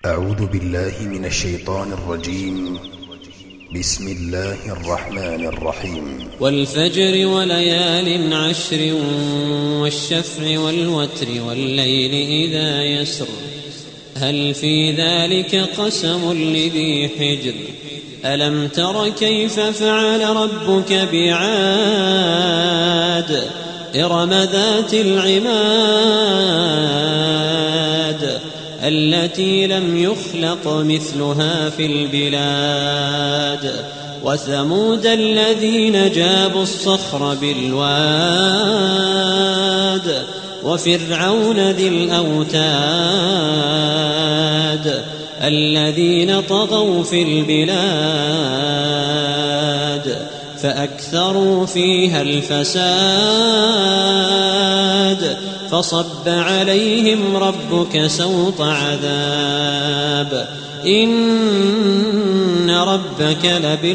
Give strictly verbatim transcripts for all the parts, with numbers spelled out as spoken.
أعوذ بالله من الشيطان الرجيم. بسم الله الرحمن الرحيم. والفجر وليال عشر والشفع والوتر والليل إذا يسر هل في ذلك قسم لذي حجر ألم تر كيف فعل ربك بعاد إرم ذات العماد التي لم يخلق مثلها في البلاد وثمود الذين جابوا الصخر بالواد وفرعون ذي الأوتاد الذين طغوا في البلاد فأكثروا فيها الفساد فصب عليهم ربك سوط عذاب إن ربك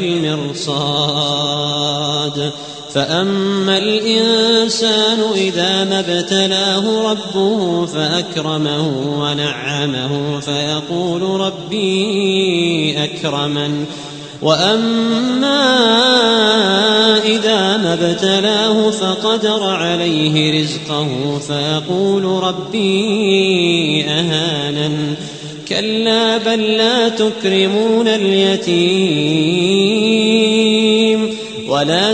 لبالمرصاد فأما الإنسان إذا ما ابتلاه ربه فأكرمه ونعمه فيقول ربي أكرمن وأما إذا ما ابتلاه فقدر عليه رزقه فيقول ربي أهانن كلا بل لا تكرمون اليتيم ولا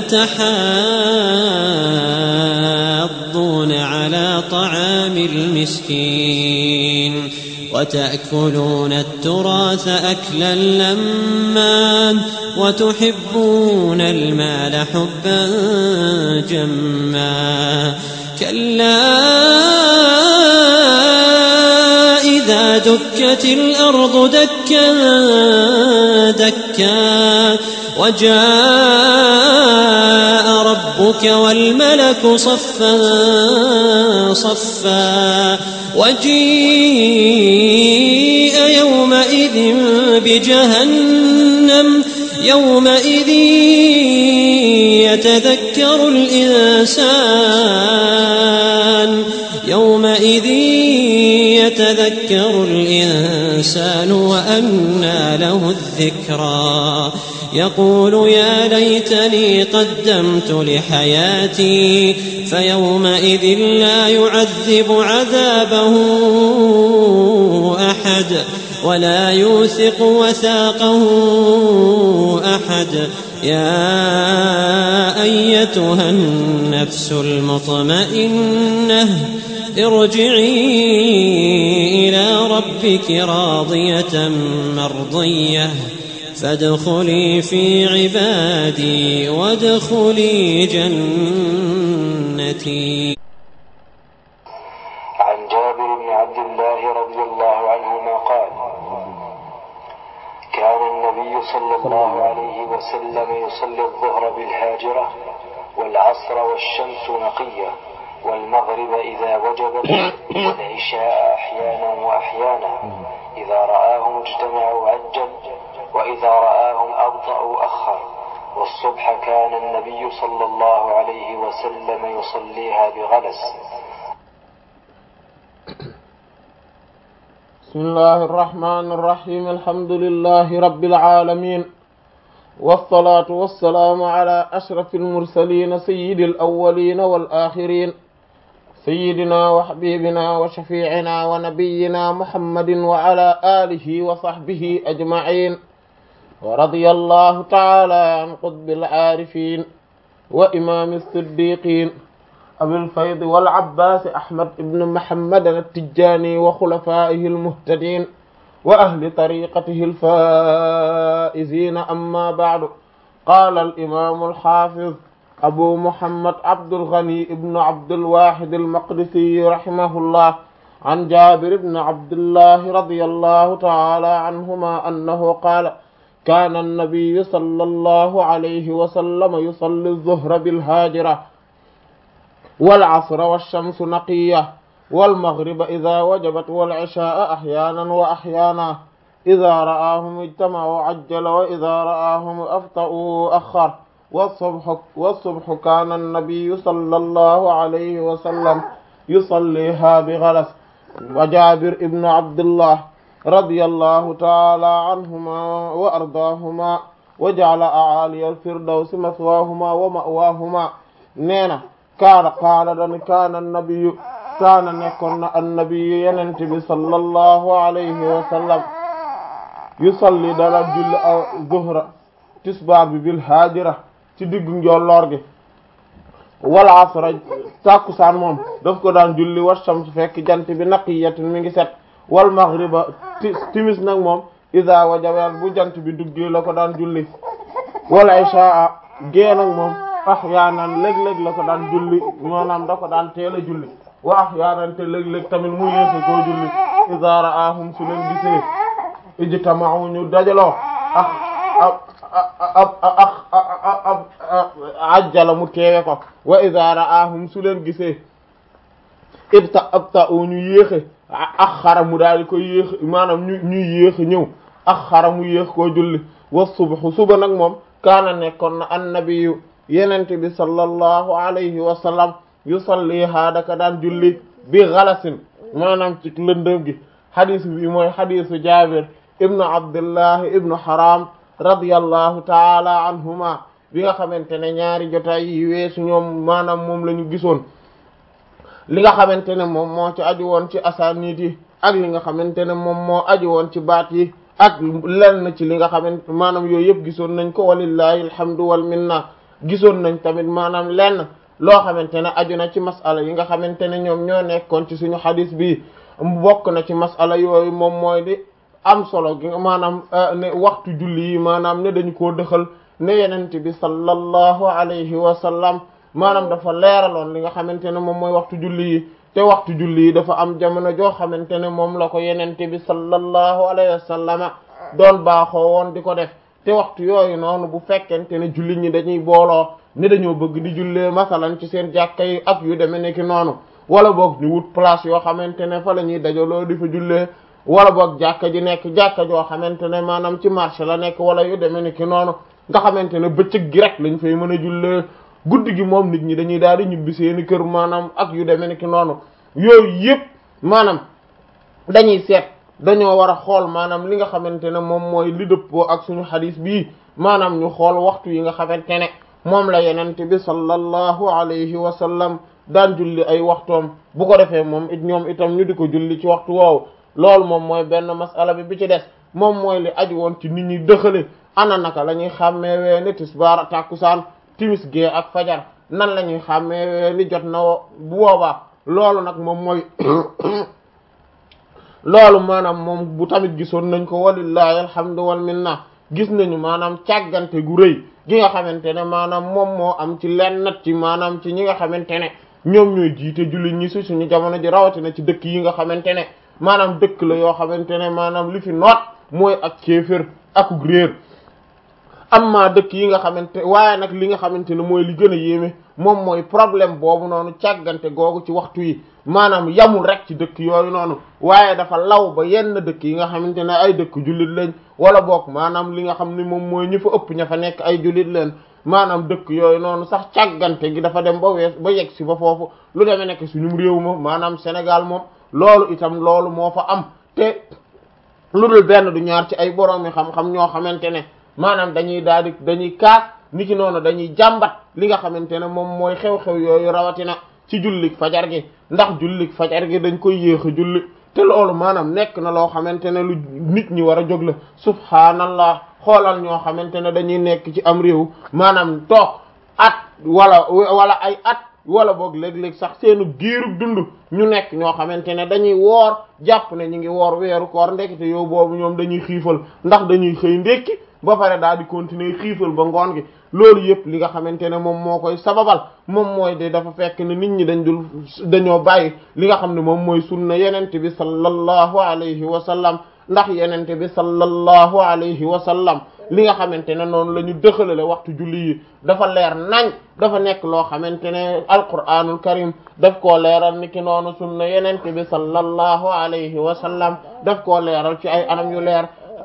تحاضون على طعام المسكين وتأكلون التراث أكلا لما وتحبون المال حبا جما كلا إذا دكت الأرض دكا دكا وجاء ربك والملك صفا صفا وجيء يومئذ بجهنم يومئذ يتذكر الإنسان يومئذ يتذكر الإنسان وأنى له الذكرى يقول يا ليتني قدمت لحياتي فيومئذ لا يعذب عذابه أحد ولا يوثق وثاقه أحد يا أيتها النفس المطمئنة ارجعي إلى ربك راضية مرضية فادخلي في عبادي وادخلي جنتي. عن جابر بن عبد الله رضي الله عنهما قال كان النبي صلى الله عليه وسلم يصلي الظهر بالهاجرة والعصر والشمس نقية والمغرب إذا وجبت والعشاء أحيانا وأحيانا إذا رآهم اجتمعوا عجل وإذا رآهم أبطأوا أخر والصبح كان النبي صلى الله عليه وسلم يصليها بغلس. بسم الله الرحمن الرحيم الحمد لله رب العالمين والصلاة والسلام على أشرف المرسلين سيد الأولين والآخرين سيدنا وحبيبنا وشفيعنا ونبينا محمد وعلى آله وصحبه أجمعين ورضي الله تعالى عن قطب العارفين وإمام الصديقين أبي الفيض والعباس أحمد بن محمد التجاني وخلفائه المهتدين وأهل طريقته الفائزين أما بعد. قال الإمام الحافظ أبو محمد عبد الغني بن عبد الواحد المقدسي رحمه الله عن جابر بن عبد الله رضي الله تعالى عنهما أنه قال كان النبي صلى الله عليه وسلم يصلي الظهر بالهاجرة والعصر والشمس نقية والمغرب إذا وجبت والعشاء أحيانا وأحيانا إذا رآهم اجتمعوا عجل وإذا رآهم أبطأوا أخر والصبح, والصبح كان النبي صلى الله عليه وسلم يصليها بغلس. وجابر ابن عبد الله radiyallahu taala anhuma wa ardaahuma wa ja'ala a'ali al-firdawsi maswaahuma wa ma'waahuma nee na kaana qaala dan kaana an-nabiyyu kaana nekkoon na an-nabiyyu yenent bi sallallahu alayhi wa sallam yusalli dala julli aw zuhra tisbaar bi bil haajira ci diggu njolloor gi wal asra tàkkusaan moom daf ko daan julli wa shams fekk jant bi naqiyatun mi ngi set wal maghriba timis nag moom iza wajabat bu jant bi duggee la ko daan julli wal ishaa gée nag moom ahyaanan léeg-léeg la ko daan julli maanaam da ko daan teel a julli wa ahyaanan te léeg-léeg tamit mu yéexe koo julli iza ra'ahum su leen gisee ijtama'u ñu dajaloo ak ab ab ab ajjala mu teewe ko wa iza ra'ahum su leen gisee ibta abta u ñu yéexe ak xara mu daal di koy yéex maanaam ñu ñuy yéex ñëw ak xara mu yéex koo julli wa subhu suba nag moom kaana nekkoon na annabiyu yenente bi sallallahu alayhi wa sallam yusalli haadaka daan julli bi galasin maanaam ci lëndëm gi hadis bi mooy hadisu Jaabir ibnu Abdullah ibnu Haram radiyallahu taala anhuma bi nga xamante ne ñaari jotaay yi weesu ñoom maanaam moom la ñu gisoon li nga xamante ne moom moo ci aju woon ci asaanid yi ak li nga xamante ne moom moo aju woon ci baat yi ak lenn ci li nga xamante maanaam yooyu yëpp gisoon nañ ko walillahi alhamdu wal minna gisoon nañ tamit maanaam lenn loo xamante ne aju na ci masala yi nga xamante ne ñoom ñoo nekkoon ci suñu xadis bi bokk na ci masala yooyu moom mooy di am solo gi maanaam ne waxtu julli yi maanaam ne dañu koo dëxal ne yenente bi sallallahu alayhi wa sallam maanaam dafa leeraloon li nga xamante ne moom mooy waxtu julli yi te waxtu julli yi dafa am jamono joo xamante ne moom la ko yenente bi sallallahu alayhi wa sallama doon baaxoo woon di ko def te waxtu yooyu noonu bu fekkente ne julli ñi dañuy booloo ne dañoo bëgg di jullee masalan ci seen jàkka yi ak yu demee nekki noonu wala boog ñu wut place yoo xamante ne fa la ñuy dajaloo di fa jullee wala boog jàkka ji nekk jàkka joo xamante ne maanaam ci marché la nekk wala yu demee nekki noonu nga xamante ne bëccëg gi rek lañ fay mën a jullee guddi gi moom nit ñi dañuy daal di ñibbi seeni kër maanaam ak yu demee nekki noonu yooyu yëpp maanaam dañuy seet dañoo war a xool maanaam li nga xamante ne moom mooy li dëppoo ak suñu xadis bii maanaam ñu xool waxtu yi nga xamante ne moom la yenente bi sallallahu alayhi wa sallam daan julli ay waxtoom bu ko defee moom it ñoom itam ñu di ko julli ci waxtu woowu loolu moom mooy benn masala bi bi ci des moom mooy li aju woon ci nit ñi dëxale ana naka la ñuy xàmmeewee ne tisbaar tàkkusaan timis gee ak fajar nan la ñuy xàmmeewee ni jot na bu boobaa loolu nag moom mooy loolu maanaam moom bu tamit gisoon nañ ko walillahi alhamdu wal minna gis nañu maanaam càggante gu rëy gi nga xamante ne maanaam moom moo am ci lenn nat ci maanaam ci ñi nga xamante ne ñoom ñooy jiite jullit ñi si suñu jamono ji rawatina ci dëkk yi nga xamante ne maanaam dëkk la yoo xamante ne maanaam li fi noot mooy ak kéefër akuk réer amma dëkk yi nga xamante waaye nag li nga xamante ne mooy li gën a yéeme moom mooy problème boobu noonu càggante googu ci waxtu yi maanaam yamul rek ci dëkk yooyu noonu waaye dafa law ba yenn dëkk yi nga xamante ne ay dëkk jullit lañ wala boog maanaam li nga xam ne moom mooy ñi fa ëpp ña fa nekk ay jullit leen maanaam dëkk yooyu noonu sax càggante gi dafa dem ba wees ba yegg si ba foofu lu demee nekk suñu réew ma maanaam Sénégal moom loolu itam loolu moo fa am te lu dul benn du ñaar ci ay boroomi xam-xam ñoo xamante ne maanaam dañuy daal di dañuy kaas ni ki noonu dañuy jàmbat li nga xamante ne moom mooy xew-xew yooyu rawatina ci jullik fajar gi ndax jullik fajar gi dañ koy yéex a julli te loolu maanaam nekk na loo xamante ne lu nit ñi war a jóg la subhaanallah xoolal ñoo xamante ne dañuy nekk ci am réew maanaam toog at wala wala ay at wala boog léeg-léeg sax seenu giirug dund ñu nekk ñoo xamante ne dañuy woor jàpp ne ñu ngi woor weeru koor ndekete yow boobu ñoom dañuy xiifal ndax dañuy xëy ndekki ba pare daal di continuer xiifal ba ngoon gi loolu yëpp li nga xamante ne moom moo koy sababal moom mooy de dafa fekk ne nit ñi dañ dul dañoo bàyyi li nga xam ne moom mooy sunna yenente bi sallallahu alayhi wa sallam ndax yenente bi sallallahu alayhi wa sallam li nga xamante ne noonu la ñu dëxalale waxtu julli yi dafa leer nañ dafa nekk loo xamante ne alquranul karim daf koo leeral ni ki noonu sunna yenente bi sallallahu alayhi wa sallam daf koo leeral ci ay anam yu leer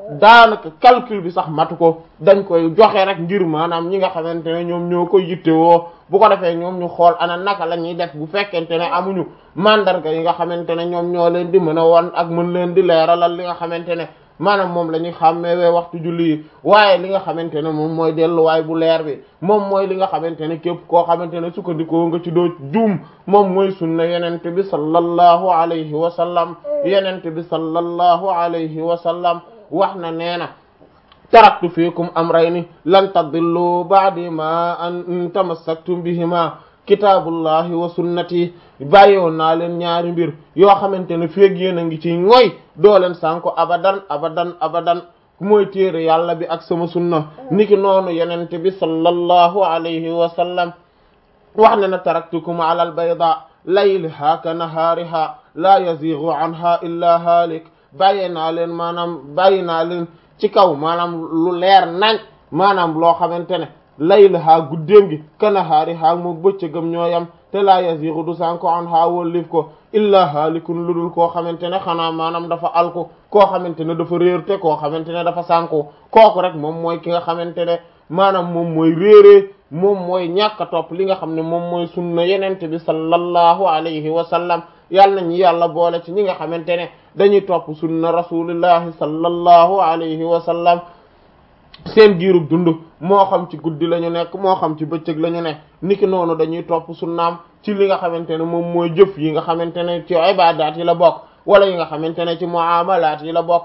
daanaka calcul bi sax matu ko dañ koy joxe rek ngir maanaam ñi nga xamante ne ñoom ñoo koy yittewoo bu ko defee ñoom ñu xool ana naka la ñuy def bu fekkente ne amuñu mandarga yi nga xamante ne ñoom ñoo leen di mën a wan ak mën leen di leeralal li nga xamante ne maanaam moom la ñuy xàmmeewee waxtu julli yi waaye li nga xamante ne moom mooy delluwaay bu leer bi moom mooy li nga xamante ne képp koo xamante ne sukkandikoo nga ci doo juum moom mooy sunna yenente bi sallallahu alayhi wa sallam yenente bi sallallahu alayhi wa sallam wax na nee na taraktu fiikum amrayni lan tadillu ba'di ma an tamassaktum bihima kitaabullahi wa sunnati bàyyiwoon naa leen ñaari mbir yoo xamante ne feeg yéen a ngi ci ngoy doo leen sànko abadan abadan abadan mooy téere yàlla bi ak sama sunna niki noonu yenente bi sallallahu alayhi wa sallam wax na na taraktukum ala al bayda layliha ka nahaariha la yazighu anha illa haalik bàyyee naa leen maanaam bàyyi naa leen ci kaw maanaam lu leer nañ maanaam loo xamante ne laylaha guddeem gi kanahaariha moo bëccëgam ñooyam te la yazigu du sànko anha wallif ko illa haalikun lu dul koo xamante ne xanaa maanaam dafa alku koo xamante ne dafa réer te koo xamante ne dafa sànko kooku rek moom mooy ki nga xamante ne maanaam moom mooy réeree moom mooy ñàkk a topp li nga xam ne moom mooy sunna yenente bi sallallahu alayhi wa sallam yàlla nañu yàlla boole ci ñi nga xamante ne dañuy topp sunna rasulillahi sallallahu alayhi wa sallam seen giirug dund moo xam ci guddi la ñu nekk moo xam ci bëccëg la ñu nekk niki noonu dañuy topp sunnaam ci li nga xamante ne moom mooy jëf yi nga xamante ne ci ibadaat yi la bokk wala yi nga xamante ne ci muamalaat yi la bokk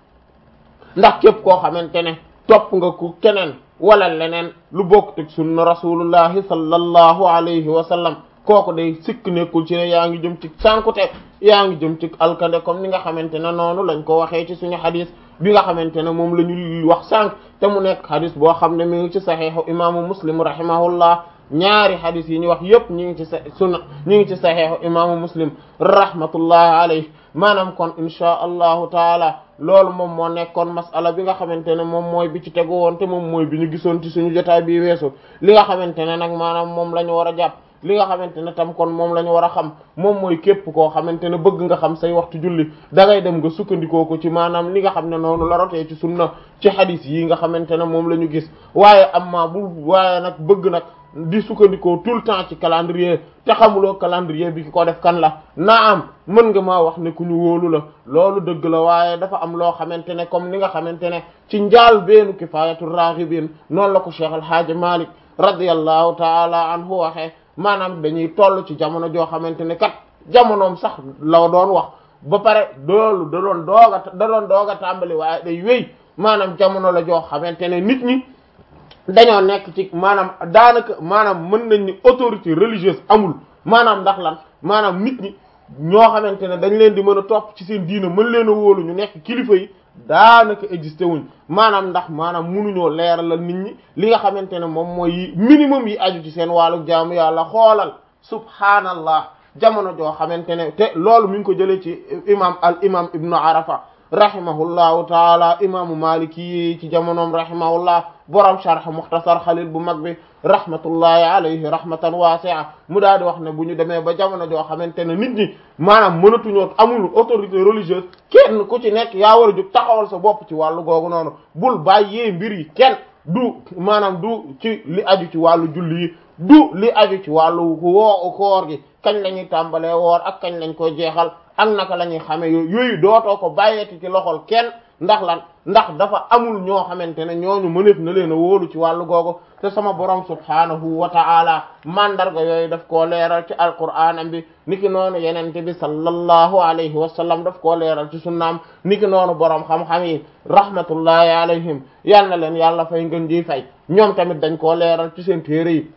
ndax képp koo xamante ne topp nga ku keneen wala leneen lu bokk teg sunna rasulullahi sallallahu alayhi wa sallam kooku day sikk nekkul ci ne yaa ngi jëm ci sànkute yaa ngi jëm ci alkande comme ni nga xamante ne noonu lañ ko waxee ci suñu xadis bi nga xamante ne moom la ñu wax sànq te mu nekk xadis boo xam ne mi ngi ci saxiixu imaamu muslim rahimahullah ñaari xadis yi ñu wax yépp ñi ngi ci sa sunna ñi ngi ci saxiixu imaamu muslim rahmatullahi alayhi maanaam kon inchaa allahu taala loolu moom moo nekkoon masala bi nga xamante ne moom mooy bi ci tegu woon te moom mooy bi ñu gisoon ci suñu jotaay bi weesu li nga xamante ne nag maanaam moom la ñu war a jàpp li nga xamante ne tam kon moom la ñu war a xam moom mooy képp koo xamante ne bëgg nga xam say waxtu julli da ngay dem nga sukkandikoo ko ci maanaam li nga xam ne noonu la rotee ci sunna ci hadith yi nga xamante ne moom la ñu gis waaye amma bu waaye nag bëgg nag di sukkandikoo tout le temps ci calendrier te xamuloo calendrier bi ki ko def kan la naam mën nga maa wax ne ku ñu wóolu la loolu dëgg la waaye dafa am loo xamante ne comme ni nga xamante ne ci njaal beenu kifayatu raghibin noonu la ko Cheikh Al Hadj Malik radiyallahu taala anhu waxee maanaam dañuy toll ci jamono joo xamante ne kat jamonoom sax la doon wax ba pare doolu da doon dooga da doon doog a tàmbali waaye day wéy maanaam jamono la joo xamante ne nit ñi dañoo nekk ci maanaam daanaka maanaam mën nañ ni autorité religieuse amul maanaam ndax lan maanaam nit ñi ñoo xamante ne dañ leen di mën a topp ci seen diina mën leen a wóolu ñu nekk kilifa yi daanaka existé wuñ maanaam ndax maanaam munuñoo leeralal nit ñi li nga xamante ne moom mooy yi minimum yi aju ci seen wàllu jaamu yàlla xoolal subhaanallah jamono joo xamante ne te loolu mi ngi ko jëlee ci imam al imam ibnu arafa rahimahullahu taala imaamu maliki yi ci jamonoom rahimahullah borom sharh mukhtasar xalil bu mag bi rahmatullahi alayhi rahmatan wasi'a mu daal di wax ne bu ñu demee ba jamono joo xamante ne nit ñi maanaam mënatuñoo amul autorité religieuse kenn ku ci nekk yaa war a jóg taxawal sa bopp ci wàllu googu noonu bul bàyyee mbir yi kenn du maanaam du ci li aju ci wàllu julli yi du li aju ci wàllu woo koor gi kañ la ñuy tàmbalee woor ak kañ lañ koy jeexal ak naka la ñuy xamee yooyu yooyu dootoo ko bàyyeeti ci loxol kenn ndax lan ndax dafa amul ñoo xamante ne ñooñu mëneef na leen a wóolu ci wàllu googu te sama borom subhaanahu wa ta'ala mandarga yooyu daf koo leeral ci alqur'aanam bi niki noonu yenente bi sallallahu alayhi wa sallam daf koo leeral ci sunnaam niki noonu borom xam-xam yi rahmatullahi alayhim yal na leen yàlla fay ngeen ji fay ñoom tamit dañ koo leeral ci seen téere yi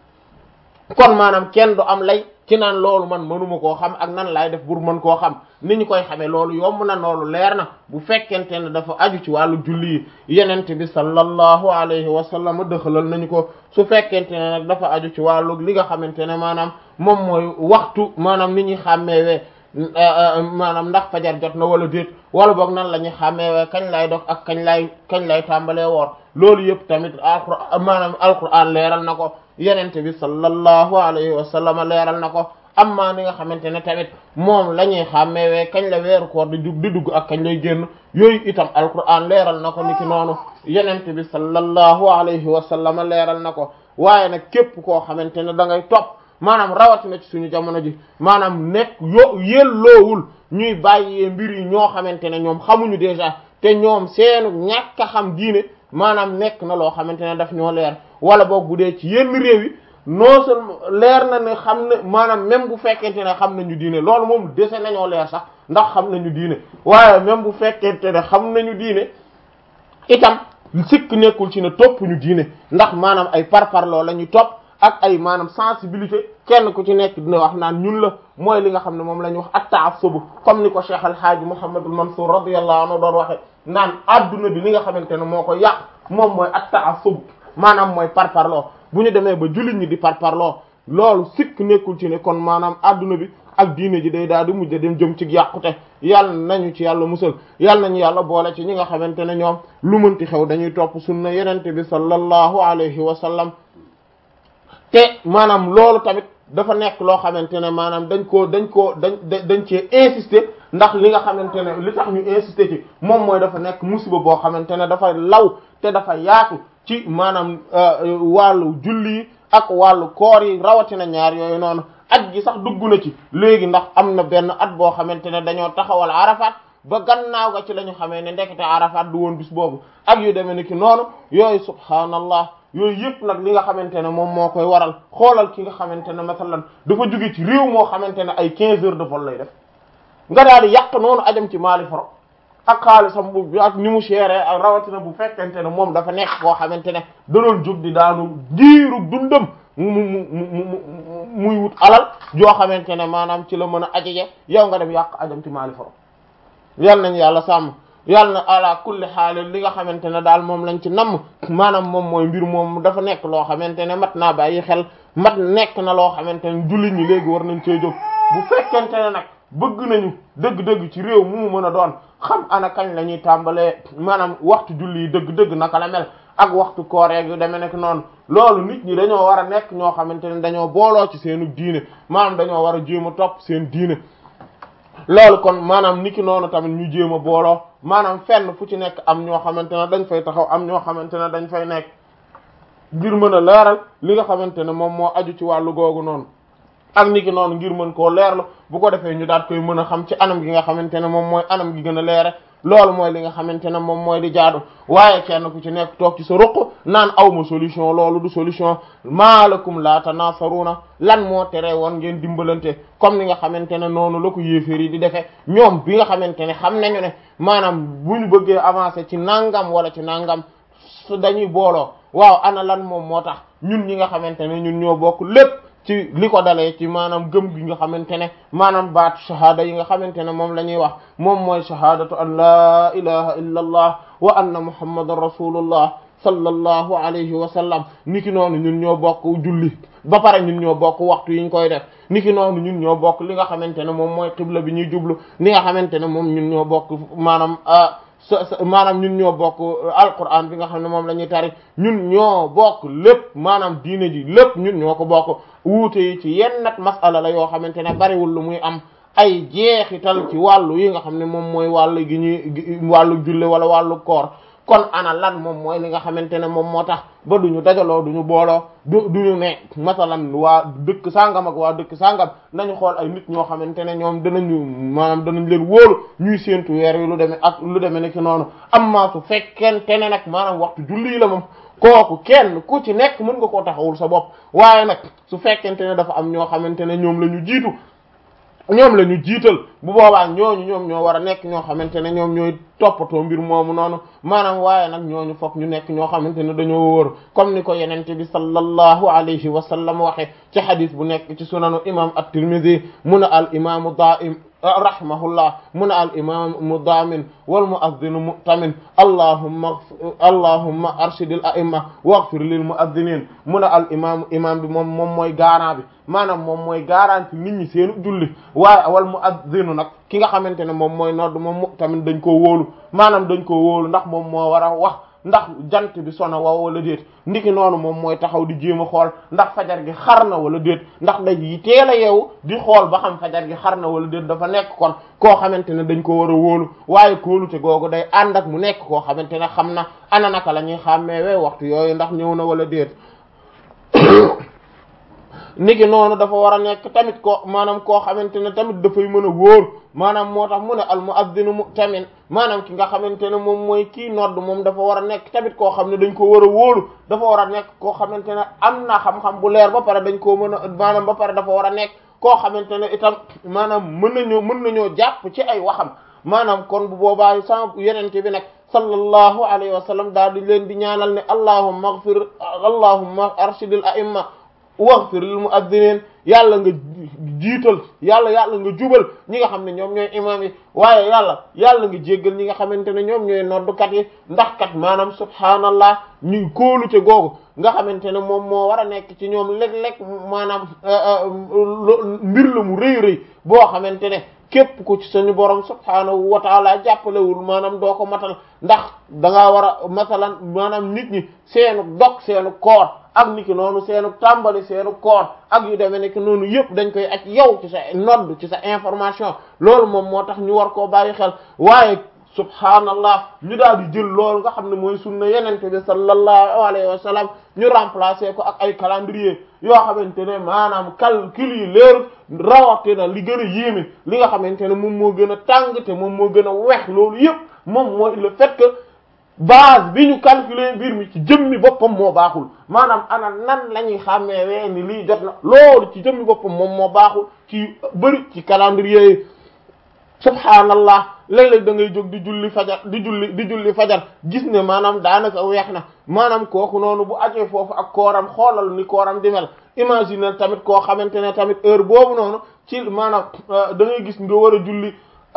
kon maanaam kenn du am lay ci naan loolu man mënuma koo xam ak nan laay def pour mën koo xam ni ñu koy xamee loolu yomb na loolu leer na bu fekkente ne dafa aju ci wàllu julli yi yenente bi sallallahu alayhi wa sallam dëxalal nañu ko su fekkente ne nag dafa aju ci wàllu li nga xamante ne maanaam moom mooy waxtu maanaam ni ñuy xàmmeewee maanaam ndax fajar jot na wala déet wala boog nan la ñuy xàmmeewee kañ lay dog ak kañ lay kañ lay tàmbalee woor loolu yëpp tamit alquraan maanaam alquraan leeral na ko yenente bi sallallahu alayhi wa sallam leeral na ko amma ni nga xamante ne tamit moom la ñuy xàmmeewee kañ la weeru koor di dugg di dugg ak kañ lay génn yooyu itam alquran leeral na ko niki noonu yenente bi sallallahu alayhi wa sallam leeral na ko waaye nag képp koo xamante ne da ngay topp maanaam rawatina ci suñu jamono ji maanaam nekk yo yelloowul ñuy bàyyee mbir yi ñoo xamante ne ñoom xamuñu déjà te ñoom seenu ñàkk a xam diine maanaam nekk na loo xamante ne daf ñoo leer wala boog bu dee ci yenn réew yi non seulement leer na ne xam ne maanaam même bu fekkente ne xam nañu diine loolu moom dese nañoo leer sax ndax xam nañu diine waaye même bu fekkente ne xam nañu diine itam sikk nekkul ci ne topp ñu diine ndax maanaam ay parparloo la ñuy topp ak ay maanaam sensibilité kenn ku ci nekk dina wax naan ñun la mooy li nga xam ne moom la ñuy wax at-ta'assub comme ni ko Cheikh Al Hadj Mouhamadul Mansour radiyallahu anhu doon waxe naan adduna bi li nga xamante ne moo ko yàq moom mooy at-ta'assub maanaam mooy parparloo bu ñu demee ba jullit ñi di parparloo loolu sikk nekkul ci ne kon maanaam adduna bi ak diine ji day daal di mujj dem jëm ci yàqute yàlla nañu ci yàlla musal yàlla nañu yàlla boole ci ñi nga xamante ne ñoom lu mënti xew dañuy topp sunna yenente bi sallallahu alayhi wa sallam te maanaam loolu tamit dafa nekk loo xamante ne maanaam dañ koo dañ koo dañ dañ cee insister ndax li nga xamante ne li tax ñu insister ci moom mooy dafa nekk musiba boo xamante ne dafa law te dafa yaatu ci maanaam wàllu julli yi ak wàllu koor yi rawatina ñaar yooyu noonu at gi sax dugg na ci léegi ndax am na benn at boo xamante ne dañoo taxawal Arafat ba gannaaw ga ci la ñu xamee ne ndekete Arafat du woon bis boobu ak yu demee ni ki noonu yooyu subhaanallah yooyu yëpp nag li nga xamante ne moom moo koy waral xoolal ki nga xamante ne masalan dafa jóge ci réew moo xamante ne ay quinze heures de vol lay def nga daal di yàq noonu ajam ci Mali foro ak xaalisam bu ak ni mu chéré ak rawatina bu fekkente ne moom dafa nekk koo xamante ne da doon jóg di daanu jiiru dundam mu mu mu muy wut alal joo xamante ne maanaam ci la mën a ajaje yow nga dem yàq ajam ci Mali foro yal nañ yàlla sàmm yàlla na ala kulli xaal li nga xamante ne daal moom lañ ci namm maanaam moom mooy mbir moom dafa nekk loo xamante ne mat naa bàyyi xel mat nekk na loo xamante ne jullit ñi léegi war nañ cee jóg bu fekkente ne nag bëgg nañu dëgg-dëgg ci réew mu mu mën a doon xam ana kañ la ñuy tàmbalee maanaam waxtu julli yi dëgg-dëgg naka la mel ak waxtu kooreeg yu demee nekk noonu loolu nit ñi dañoo war a nekk ñoo xamante ne dañoo booloo ci seenu diine maanaam dañoo war a jéem a topp seen diine loolu kon maanaam niki noonu tamit ñu jéem a booloo maanaam fenn fu ci nekk am ñoo xamante ne dañ fay taxaw am ñoo xamante ne dañ fay nekk ngir mën a leeral li nga xamante ne moom moo aju ci wàllu googu noonu ak niki noonu ngir mën koo leerlu bu ko defee ñu daat koy mën a xam ci anam gi nga xamante ne moom mooy anam gi gën a leere loolu mooy li nga xamante ne moom mooy di jaadu waaye kenn ku ci nekk toog ci sa ruq naan awma solution loolu du solution maalakum la tanasaruna lan moo tere woon ngeen dimbalante comme ni nga xamante ne noonu la ko yéeféer yi di defee ñoom bi nga xamante ne xam nañu ne maanaam bu ñu bëggee avancer ci nangam wala ci nangam su dañuy booloo waaw ana lan moom moo tax ñun ñi nga xamante ne ñun ñoo bokk lépp ci li ko dalee ci maanaam gëm gi nga xamante ne maanaam baatu shahada yi nga xamante ne moom la ñuy wax moom mooy shahadatu an la ilaha illa allah wa anna muhammadan rasulullah sallallahu alayhi wa sallam niki noonu ñun ñoo bokk julli ba pare ñun ñoo bokk waxtu yi ñu koy def niki noonu ñun ñoo bokk li nga xamante ne moom mooy qibla bi ñuy jublu li nga xamante ne moom ñun ñoo bokk maanaam maanaam ñun ñoo bokk alquran bi nga xam ne moom la ñuy tari ñun ñoo bokk lépp maanaam diine ji lépp ñun ñoo ko bokk wuute yi ci yenn nat masala la yoo xamante ne bariwul lu muy am ay jeexital ci wàllu yi nga xam ne moom mooy wàllu gi ñuy wàllu julle wala wàllu koor kon ana lan moom mooy li nga xamante ne moom moo tax ba duñu dajaloo duñu booloo du duñu ne masalan waa dëkk sangam ak waa dëkk sangam nañu xool ay nit ñoo xamante ne ñoom danañu maanaam danañ leen wóolu ñuy séentu weer yi lu demee ak lu demee ne ki noonu amma su fekkente ne nag maanaam waxtu julli la moom kooku kenn ku ci nekk mën nga koo taxawul sa bopp waaye nag su fekkente ne dafa am ñoo xamante ne ñoom la ñu jiitu ñoom la ñu jiital bu boobaa ñooñu ñoom ñoo war a nekk ñoo xamante ne ñoom ñooy toppatoo mbir moomu noonu maanaam waaye nag ñooñu fokk ñu nekk ñoo xamante ne dañoo wóor comme ni ko yenente bi sallallahu alayhi wa sallam waxe ci xadis bu nekk ci sunanu imam at-Tirmidhi mun a al imamu daim rahimahullah mun a al imamu damin wal muazzinu mu'tamin allahumma allahumma arshidil a'imma waghfir lil muazzinin mun a al imamu imam bi moom moom mooy gaarant bi maanaam moom mooy garanti nit ñi seenu julli waaye wal muazzinu nag ki nga xamante ne moom mooy nodd moom mu'tamin dañ koo wóolu maanaam dañ koo wóolu ndax moom moo war a wax ndax jant bi sona waaw wala déet ndiki noonu moom mooy taxaw di jéem a xool ndax fajar gi xar na wala déet ndax day yi teel a yeewu di xool ba xam fajar gi xar na wala déet dafa nekk kon koo xamante ne dañ ko war a wóolu waaye kóolute googu day ànd ak mu nekk koo xamante ne xam na ana naka la ñuy xàmmeewee waxtu yooyu ndax ñëw na wala déet niki noonu dafa war a nekk tamit ko maanaam koo xamante ne tamit dafay mën a wóor maanaam moo tax mu ne al mu'adhdhinu mu'tamin maanaam ki nga xamante ne moom mooy kii nodd moom dafa war a nekk tamit koo xam ne dañ ko war a wóolu dafa war a nekk koo xamante ne am na xam-xam bu leer ba pare dañ koo mën a maanaam ba pare dafa war a nekk koo xamante ne itam maanaam mën nañoo mën nañoo jàpp ci ay waxam maanaam kon bu boobaa sa yenente bi nag sallallahu alayhi wa sallam daal di leen di ñaanal ne allahumma ighfir allahumma arshidil a'imma waghfir lil mu'adhdhinin yàlla nga jiital yàlla yàlla nga jubal ñi nga xam ne ñoom ñooy imam yi waaye yàlla yàlla nga jéggal ñi nga xamante ne ñoom ñooy noddukat yi ndax kat maanaam subhaanallah ñu kóolute googu nga xamante ne moom moo war a nekk ci ñoom léeg-léeg maanaam mbir la mu rëy rëy boo xamante ne képp ku ci suñu borom subhaanahu wa taala jàppalewul maanaam doo ko matal ndax da ngaa war a masalan maanaam nit ñi seenu dog seenu koor ak niki noonu seenu tàmbali seenu koor ak yu demee nekk noonu yëpp dañ koy ak yow ci sa nodd ci sa information loolu moom moo tax ñu war koo bàyyi xel waaye subhaanallah ñu daal di jël loolu nga xam ne mooy sunna yenente bi sallallahu alayhi wa sallam ñu remplacer ko ak ay calendrier yoo xamante ne maanaam calcul yi leer rawatina li gën a yéeme li nga xamante ne moom moo gën a tàng te moom moo gën a wex loolu yëpp moom mooy le fait que base bi ñu calculer mbir mi ci jëmmi boppam moo baaxul maanaam ana nan la ñuy xàmmee wee ni lii jot na loolu ci jëmmi boppam moom moo baaxul ci bëri ci calendrier yi subhaanallah léeg-léeg da ngay jóg di julli fajar di julli di julli fajar gis ne maanaam daanaka weex na maanaam kooku noonu bu ajee foofu ak kooram xoolal ni kooram di mel imagine tamit koo xamante ne tamit heure boobu noonu ci maanaam da ngay gis nga war a julli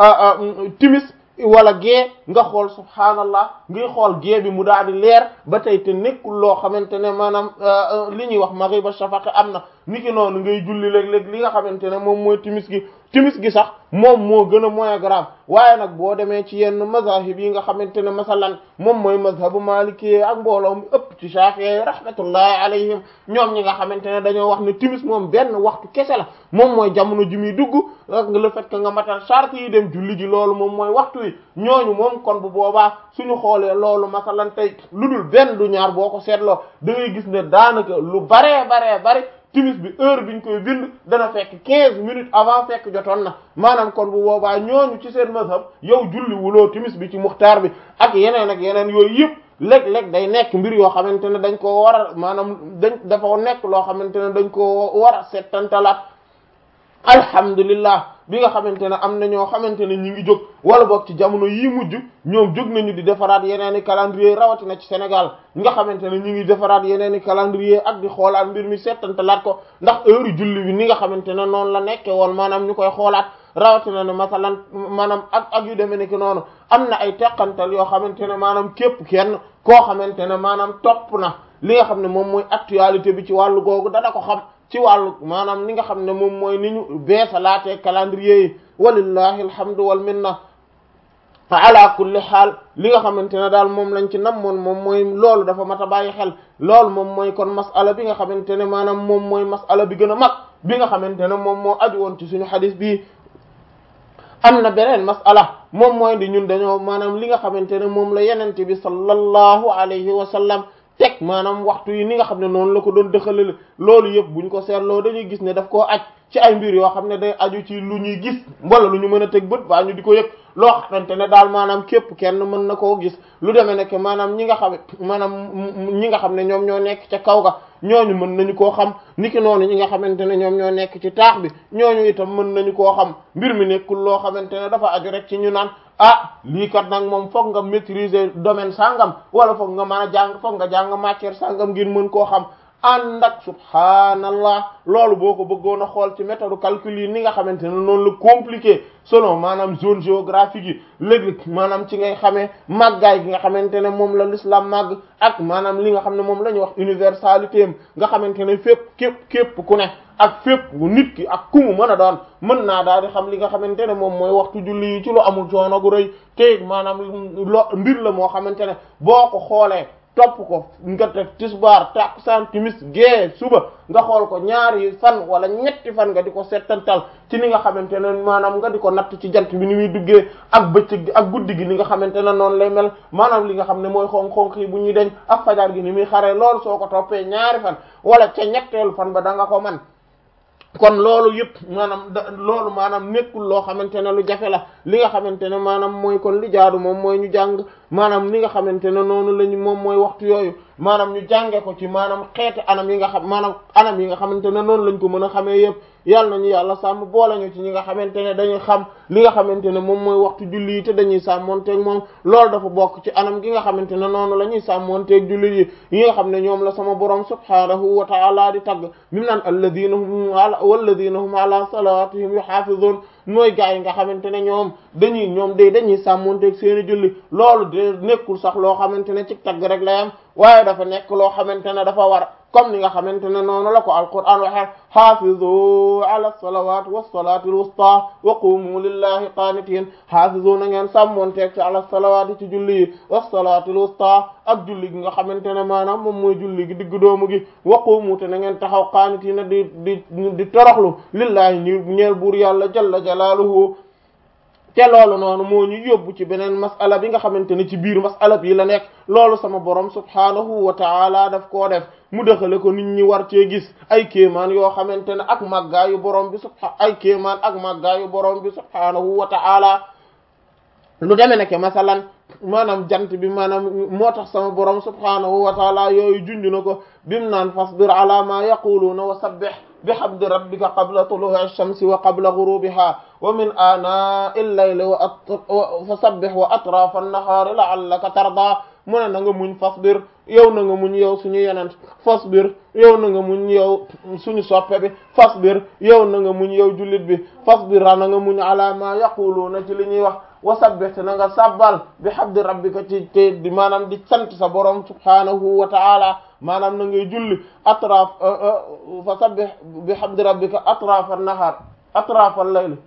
timis wala gée nga xool subhaanallah ngay xool gée bi mu daal di leer ba tey te nekkul loo xamante ne maanaam li ñuy wax maghiba shafaq am na niki noonu ngay julli léeg-léeg li nga xamante ne moom mooy timis gi timis gi sax moom moo gën a moins grave waaye nag boo demee ci yenn mazahib yi nga xamante ne masalan moom mooy mazhabu maliki ak mbooloo mi ëpp ci shafi'i rahmatullahi alayhim ñoom ñi nga xamante ne dañoo wax ne timis moom benn waxtu kese la moom mooy jamono ji muy dugg ak le fait que nga matal charte yi dem julli ji loolu moom mooy waxtu wi ñooñu moom kon bu boobaa suñu xoolee loolu masalan tey lu dul benn du ñaar boo ko seetloo da ngay gis ne daanaka lu baree baree bari timis bi heure biñ koy bind dana fekk quinze minutes avant fekk jotoon na maanaam kon bu boobaa ñooñu ci seen mazhab yow julli wuloo timis bi ci muxtaar bi ak yeneen ak yeneen yooyu yëpp léeg-léeg day nekk mbir yoo xamante ne dañ ko war a maanaam dañ dafa nekk loo xamante ne dañ ko war a settantalaat alhamdulillah bi nga xamante ne am na ñoo xamante ne ñi ngi jóg wala boog ci jamono yii mujj ñoom jóg nañu di defaraat yeneen i calendrier rawatina ci Sénégal ñi nga xamante ne ñi ngi defaraat yeneen i calendrier ak di xoolaat mbir mi settantalaat ko ndax heure julli bi ni nga xamante ne noonu la nekke woon maanaam ñu koy xoolaat rawatina ne masalan maanaam ak ak yu demee ni ki noonu am na ay teqantal yoo xamante ne maanaam képp kenn koo xamante ne maanaam topp na li nga xam ne moom mooy actualité bi ci wàllu googu dana ko xam ci wàllu maanaam li nga xam ne moom mooy ni ñu beesalaatee calendrier yi walillahi alhamdu wal minna ala kulli xaal li nga xamante ne daal moom lañ ci namoon moom mooy loolu dafa mat a bàyyi xel loolu moom mooy kon masala bi nga xamante ne maanaam moom mooy masala bi gën a mag bi nga xamante ne moom moo aju woon ci suñu xadis bii am na beneen masala moom mooy di ñun dañoo maanaam li nga xamante ne moom la yenente bi sallallahu alayhi wa sallam teg maanaam waxtu yi ni nga xam ne noonu la ko doon dëxalale loolu yëpp buñ ko seetloo dañuy gis ne daf koo aj ci ay mbir yoo xam ne day aju ci lu ñuy gis wala lu ñu mën a teg bët baa ñu di ko yëg loo xamante ne daal maanaam képp kenn mën na koo gis lu demee nekk maanaam ñi nga xam maanaam ñi nga xam ne ñoom ñoo nekk ca kaw ga ñooñu mën nañu koo xam niki noonu ñi nga xamante ne ñoom ñoo nekk ci taax bi ñooñu itam mën nañu koo xam mbir mi nekkul loo xamante ne dafa aju rek ci ñu naan ah lii kat nag moom foog nga maîtriser domaine sangam wala foog nga mën a jàng foog nga jàng matière sangam ngir mën koo xam ànd ak subhaanallah loolu boo ko bëggoon a xool ci méthode calcul yi ni nga xamante ne noonu la compliqué selon maanaam zone géographique yi léeg-léeg maanaam ci ngay xamee màggaay gi nga xamante ne moom la l'islam màgg ak maanaam li nga xam ne moom la ñuy wax universalité am nga xamante ne fépp képp képp ku ne ak fépp nit ki ak ku mu mën a doon mën naa daal di xam li nga xamante ne moom mooy waxtu julli yi ci lu amul coono gu rëy te maanaam lo mbir la moo xamante ne boo ko xoolee topp ko nga def tisbaar takkusaan timis gée suba nga xool ko ñaari fan wala ñetti fan nga di ko settantal ci ni nga xamante ne maanaam nga di ko natt ci jant bi ni muy duggee ak bëccëg gi ak guddi gi ni nga xamante ne noonu lay mel maanaam li nga xam ne mooy xonk-xonk yi bu ñuy deñ ak fajar gi ni muy xaree loolu soo ko toppee ñaari fan wala ca ñetteelu fan ba da nga ko man kon loolu yëpp maanaam da loolu maanaam nekkul loo xamante ne lu jafe la li nga xamante ne maanaam mooy kon li jaadu moom mooy ñu jàng maanaam li nga xamante ne noonu lañu moom mooy waxtu yooyu maanaam ñu jànge ko ci maanaam xeeti anam yi nga xam maanaam anam yi nga xamante ne noonu lañ ko mën a xamee yëpp yàlla nañu yàlla sàmm boole ñu ci ñi nga xamante ne dañuy xam li nga xamante ne moom mooy waxtu julli yi te dañuy sàmmonteeg moom loolu dafa bokk ci anam gi nga xamante ne noonu la ñuy sàmmonteeg julli yi yi nga xam ne ñoom la sama borom subhaanahu wa ta'ala di tagg mi mu naan alladina hum ala walladina hum ala salatihim yuhafizun mooy gaa yi nga xamante ne ñoom dañuy ñoom day dañuy sàmmonteeg seeni julli loolu de nekkul sax loo xamante ne ci tagg rek la yam waaye dafa nekk loo xamante ne dafa war comme ni nga xamante ne noonu la ko alquran waxe hafizu ala salawat wassalati alwusta wa qumu lillahi qanitin hafizu na ngeen sàmmonteeg ci ala salawat ci julli yi wassalati alwusta ak julli gi nga xamante ne maanaam moom mooy julli gi diggu doomu gi wa qumu te na ngeen taxaw qanitina di di di toroxlu lillahi ñi ñeel buur yàlla jalla jalaaluhu te loolu noonu moo ñu yóbbu ci beneen masala bi nga xamante ne ci biir masala bi la nekk loolu sama borom subhaanahu wa ta'ala daf koo def mu dëxale ko nit ñi war cee gis ay kéemaan yoo xamante ne ak màggaayu borom bi subha ay kéemaan ak màggaayu borom bi subhaanahu wa ta'ala lu demee nekk masalan maanaam jant bi maanaam moo tax sama borom subhaanahu wa ta'ala yooyu junj na ko bim naan fasbir ala ma yaquluuna wa sabbih bihamdi rabbika qabla tuluu'i ash-shamsi wa qabla ghurubiha wa min aanaa'i al-layli wa fasabbih wa atrafa an-nahaari la'allaka tardaa mu ne na nga muñ fasbir yow na nga muñ yow suñu yenent fasbir yow na nga muñ yow suñu soppe bi fasbir yow na nga muñ yow jullit bi fasbir na nga muñ ala ma yaquluuna ci li ñuy wax wa sabbih te na nga sabbal bihamdi rabbika ci te di maanaam di sant sa borom subhaanahu wa ta'ala maanaam na ngay julli atraf fa sabbih bihamdi rabbika atraf an-nahar atraf al-layl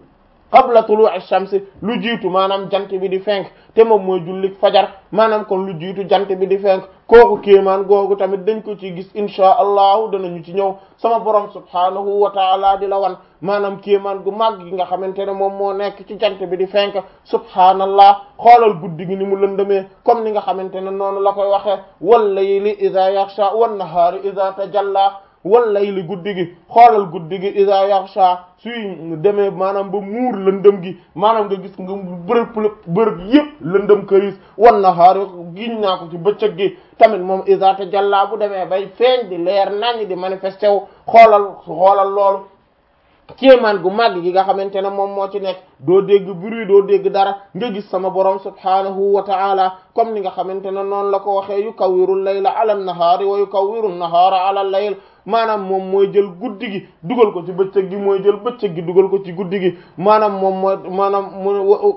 qabla tulu'i ash-shamsi lu jiitu maanaam jant bi di fenk te moom mooy julli fajar maanaam kon lu jiitu jant bi di fenk kooku kéemaan googu tamit dañ ko ci gis inshaa allahu danañu ci ñëw sama borom subhaanahu wa ta'ala di la wan maanaam kéemaan gu màgg gi nga xamante ne moom moo nekk ci jant bi di fenk subhaanallah xoolal guddi gi ni mu lëndëmee comme ni nga xamante ne noonu la koy waxee wal layli idha yaghsha wan nahaari idha tajalla wal layli guddi gi xoolal guddi gi idha yaghsha suy demee maanaam ba muur lëndëm gi maanaam nga gis nga bërëb bërëb yëpp lëndëm këris wan nahaari giñ naa ko ci bëccëg gi tamit moom idha tajalla bu demee bay feeñ di leer nañ di manifesté wu xoolal xoolal loolu kéemaan gu màgg gi nga xamante ne moom moo ci nekk doo dégg bruit doo dégg dara nga gis sama borom subhaanahu wa ta'ala comme ni nga xamante ne noonu la ko waxee yukawwiru layla ala nahaari wa yukawwiru nahaara ala layl maanaam moom mooy jël guddi gi dugal ko ci bëccëg gi mooy jël bëccëg gi dugal ko ci guddi gi maanaam moom mooy maanaam mu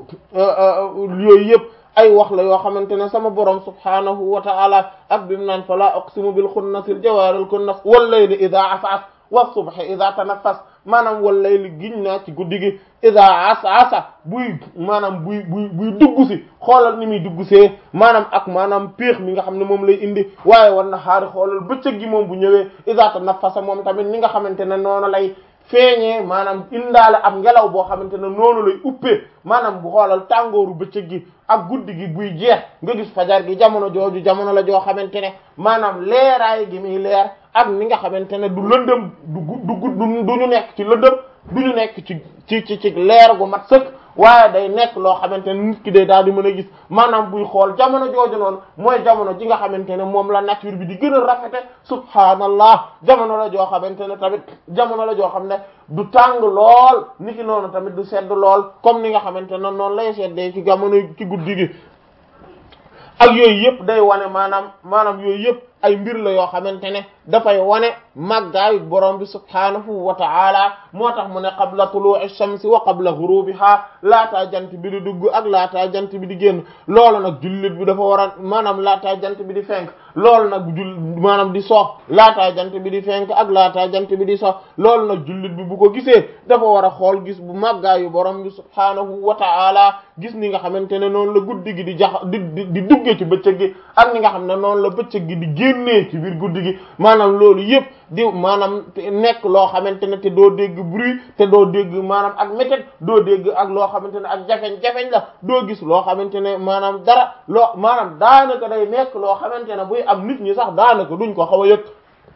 yooyu yëpp ay wax la yoo xamante ne sama borom subhaanahu wa ta'ala ak bimu naan fala uqsimu bil khunnasil jawaaril kunnas wal layli idha as'as was subhi idha tanaffas maanaam wal layli giñ naa ci guddi gi idha as'asa buy maanaam buy buy buy dugg si xoolal ni muy dugg see maanaam ak maanaam péex mi nga xam ne moom lay indi waaye war na xaari xoolal bëccëg gi moom bu ñëwee idha tanaffasa moom tamit ni nga xamante ne noonu lay feeñee maanaam indaale ab ngelaw boo xamante ne noonu lay uppee maanaam bu xoolal tàngooru bëccëg gi ak guddi gi buy jeex nga gis fajar gi jamono jooju jamono la joo xamante ne maanaam leeraay gi muy leer ak ni nga xamante ne du lëndëm du du du ñu nekk ci lëndëm du ñu nekk ci ci ci ci leer gu mat sëkk waaye day nekk loo xamante ne nit ki day daal di mën a gis maanaam buy xool jamono jooju noonu mooy jamono ji nga xamante ne moom la nature bi di gën a rafete subhaanallah jamono la joo xamante ne tamit jamono la joo xam ne du tàng lool niki noonu tamit du sedd lool comme ni nga xamante ne noonu lay seddee ci jamono ci guddi gi ak yooyu yëpp day wane maanaam maanaam yooyu yëpp ay mbir la yoo xamante ne dafay wane màggaayu borom bi subhaanahu wa ta'ala moo tax mu ne qabla tuluu'i shamsi wa qabla ghurubiha laataa jant bi di dugg ak laataa jant bi di génn loolu nag jullit bi dafa war a maanaam laataa jant bi di fenk loolu nag jull maanaam di sox laataa jant bi di fenk ak laataa jant bi di sox loolu nag jullit bi bu ko gisee dafa war a xool gis bu màggaayu borom bi subhaanahu wa ta'ala gis ni nga xamante ne noonu la guddi gi di jax di di duggee ci bëccëg gi ak ni nga xam ne noonu la bëccëg gi di génnee ci biir guddi gi maanaam loolu yëpp di maanaam nekk loo xamante ne te doo dégg bruit te doo dégg maanaam ak métet doo dégg ak loo xamante ne ak jafeñ-jafeñ la doo gis loo xamante ne maanaam dara loo maanaam daanaka day nekk loo xamante ne buy am nit ñi sax daanaka duñ ko xaw a yëg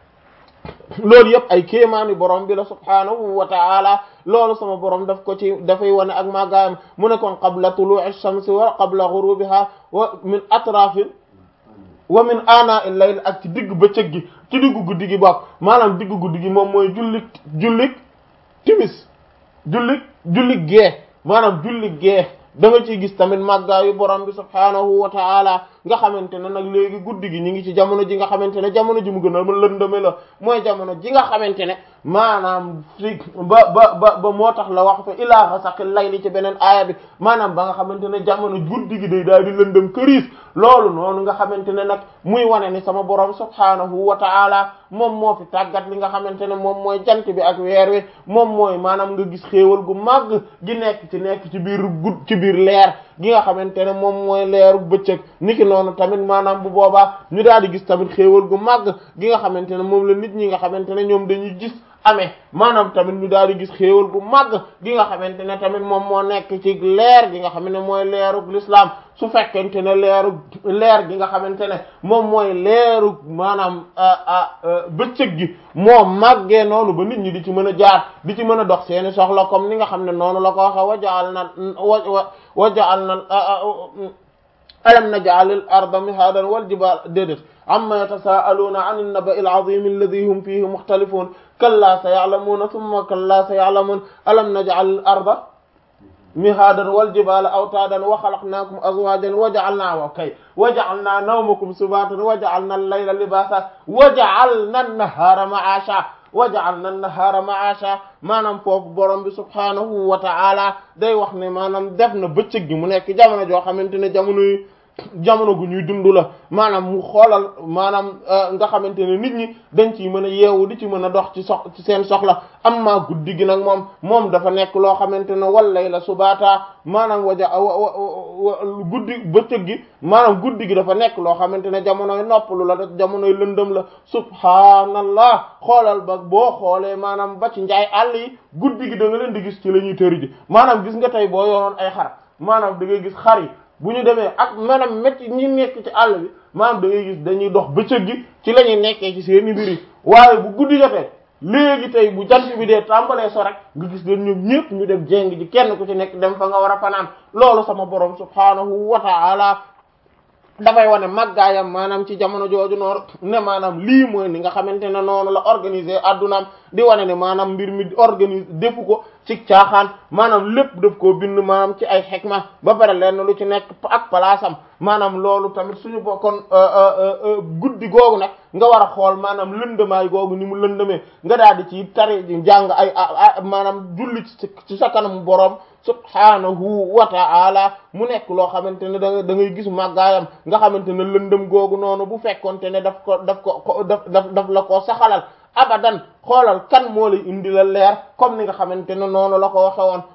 loolu yëpp ay kéemaani borom bi la subhaanahu wa ta'ala loolu sama borom daf ko ci dafay wane ak màggaayam mu ne kon qabla tuluu'i shamsi wa qabla ghurubiha wa min atrafin wa min ana il layl ak ci digg bëccëg gi ci diggu guddi gi bokk maanaam diggu guddi gi moom mooy jullik jullik timis jullik jullik gee maanaam jullik gee da nga ciy gis tamit màggaayu borom bi subhaanahu wa ta'ala nga xamante ne nag léegi guddi gi ñu ngi ci jamono ji nga xamante ne jamono ji mu gën a lëndëme la mooy jamono ji nga xamante ne maanaam fi ba ba ba ba moo tax la wax fa ilaa ghasaqil layli ci beneen aaya bi maanaam ba nga xamante ne jamono guddi gi day daal di lëndëm këriis loolu noonu nga xamante ne nag muy wane ni sama borom subhaanahu wa ta'ala moom moo fi tàggat li nga xamante ne moom mooy jant bi ak weer wi moom mooy maanaam nga gis xéewal gu màgg gi nekk ci nekk ci biir gud ci biir leer gi nga xamante ne moom mooy leeru bëccëg niki noonu tamit maanaam bu boobaa ñu daal di gis tamit xéewal gu màgg gi nga xamante ne moom la nit ñi nga xamante ne ñoom dañuy gis amee maanaam tamit ñu daal di gis xéewal gu màgg gi nga xamante ne tamit moom moo nekk ci leer gi nga xam ne mooy leerug l'islam su fekkente ne leerug leer gi nga xamante ne moom mooy leerug maanaam bëccëg gi moo màggee noonu ba nit ñi di ci mën a jaar di ci mën a dox seeni soxla comme ni nga xam ne noonu la ko waxe wajaal na wa wajaal na alam naj'alil arda mihaadan wal jibaala déedéet amma yatasaaluuna anin naba'il aziim alladhi hum fihi mukhtalifun kallaa saya'lamuuna thumma kallaa saya'lamuun alam naj'alil arda mihaadan wal jibaala awtaadan wa khalaqnaakum azwaajan wa ja'alnaa wa kay wa ja'alnaa nawmakum subaatan wa ja'alnaa al-layla libaasan wa ja'alnaa an-nahaara ma'aashan wa ja'alna an-nahaara ma'aasha maanaam foofu borom bi subhaanahu wa ta'ala day wax ne maanaam def na bëccëg gi mu nekk jamono joo xamante ne jamono yi jamono gu ñuy dund la maanaam mu xoolal maanaam nga xamante ne nit ñi dañ ciy mën a yeewu di ci mën a dox ci sox ci seen soxla amma guddi gi nag moom moom dafa nekk loo xamante ne wal layla subaata maanaam waja guddi bëccëg gi maanaam guddi gi dafa nekk loo xamante ne jamonoy noppalu la jamonoy lëndëm la subhaanallah xoolal ba boo xoolee maanaam ba ci njaay àll yi guddi gi da nga leen di gis ci la ñuy tëri ji maanaam gis nga tey boo yoroon ay xar maanaam da ngay gis xar yi bu ñu demee ak maanaam métti ñi nekk ci àll bi maanaam da ngay gis dañuy dox bëccëg gi ci la ñuy nekkee ci seeni mbir yi waaye bu guddi jotee léegi tey bu jant bi dee tàmbalee so rek nga gis leen ñoom ñëpp ñu dem jéng ji kenn ku ci nekk dem fa nga war a fanaan loolu sama borom subhaanahu wa ta'ala dafay wane màggaayam maanaam ci jamono jooju noonu ne maanaam lii mooy ni nga xamante ne noonu la organiser addunaam di wane ne maanaam mbir mi organiser defu ko ci caaxaan maanaam lépp daf koo bind maanaam ci ay xikma ba pare lenn lu ci nekk ak palaasam maanaam loolu tamit suñu bokkoon guddi googu nag nga war a xool maanaam lëndëmaay googu ni mu lëndëmee nga daal di ci tari jàng ay maanaam julli ci sa kanam boroom subhaanahu wa ta'ala mu nekk loo xamante ne da da ngay gis màggaayam nga xamante ne lëndëm googu noonu bu fekkonte ne daf ko daf ko daf daf daf la koo saxalal abadan xoolal kan moo lay indi la leer comme ni nga xamante ne noonu la ko waxe woon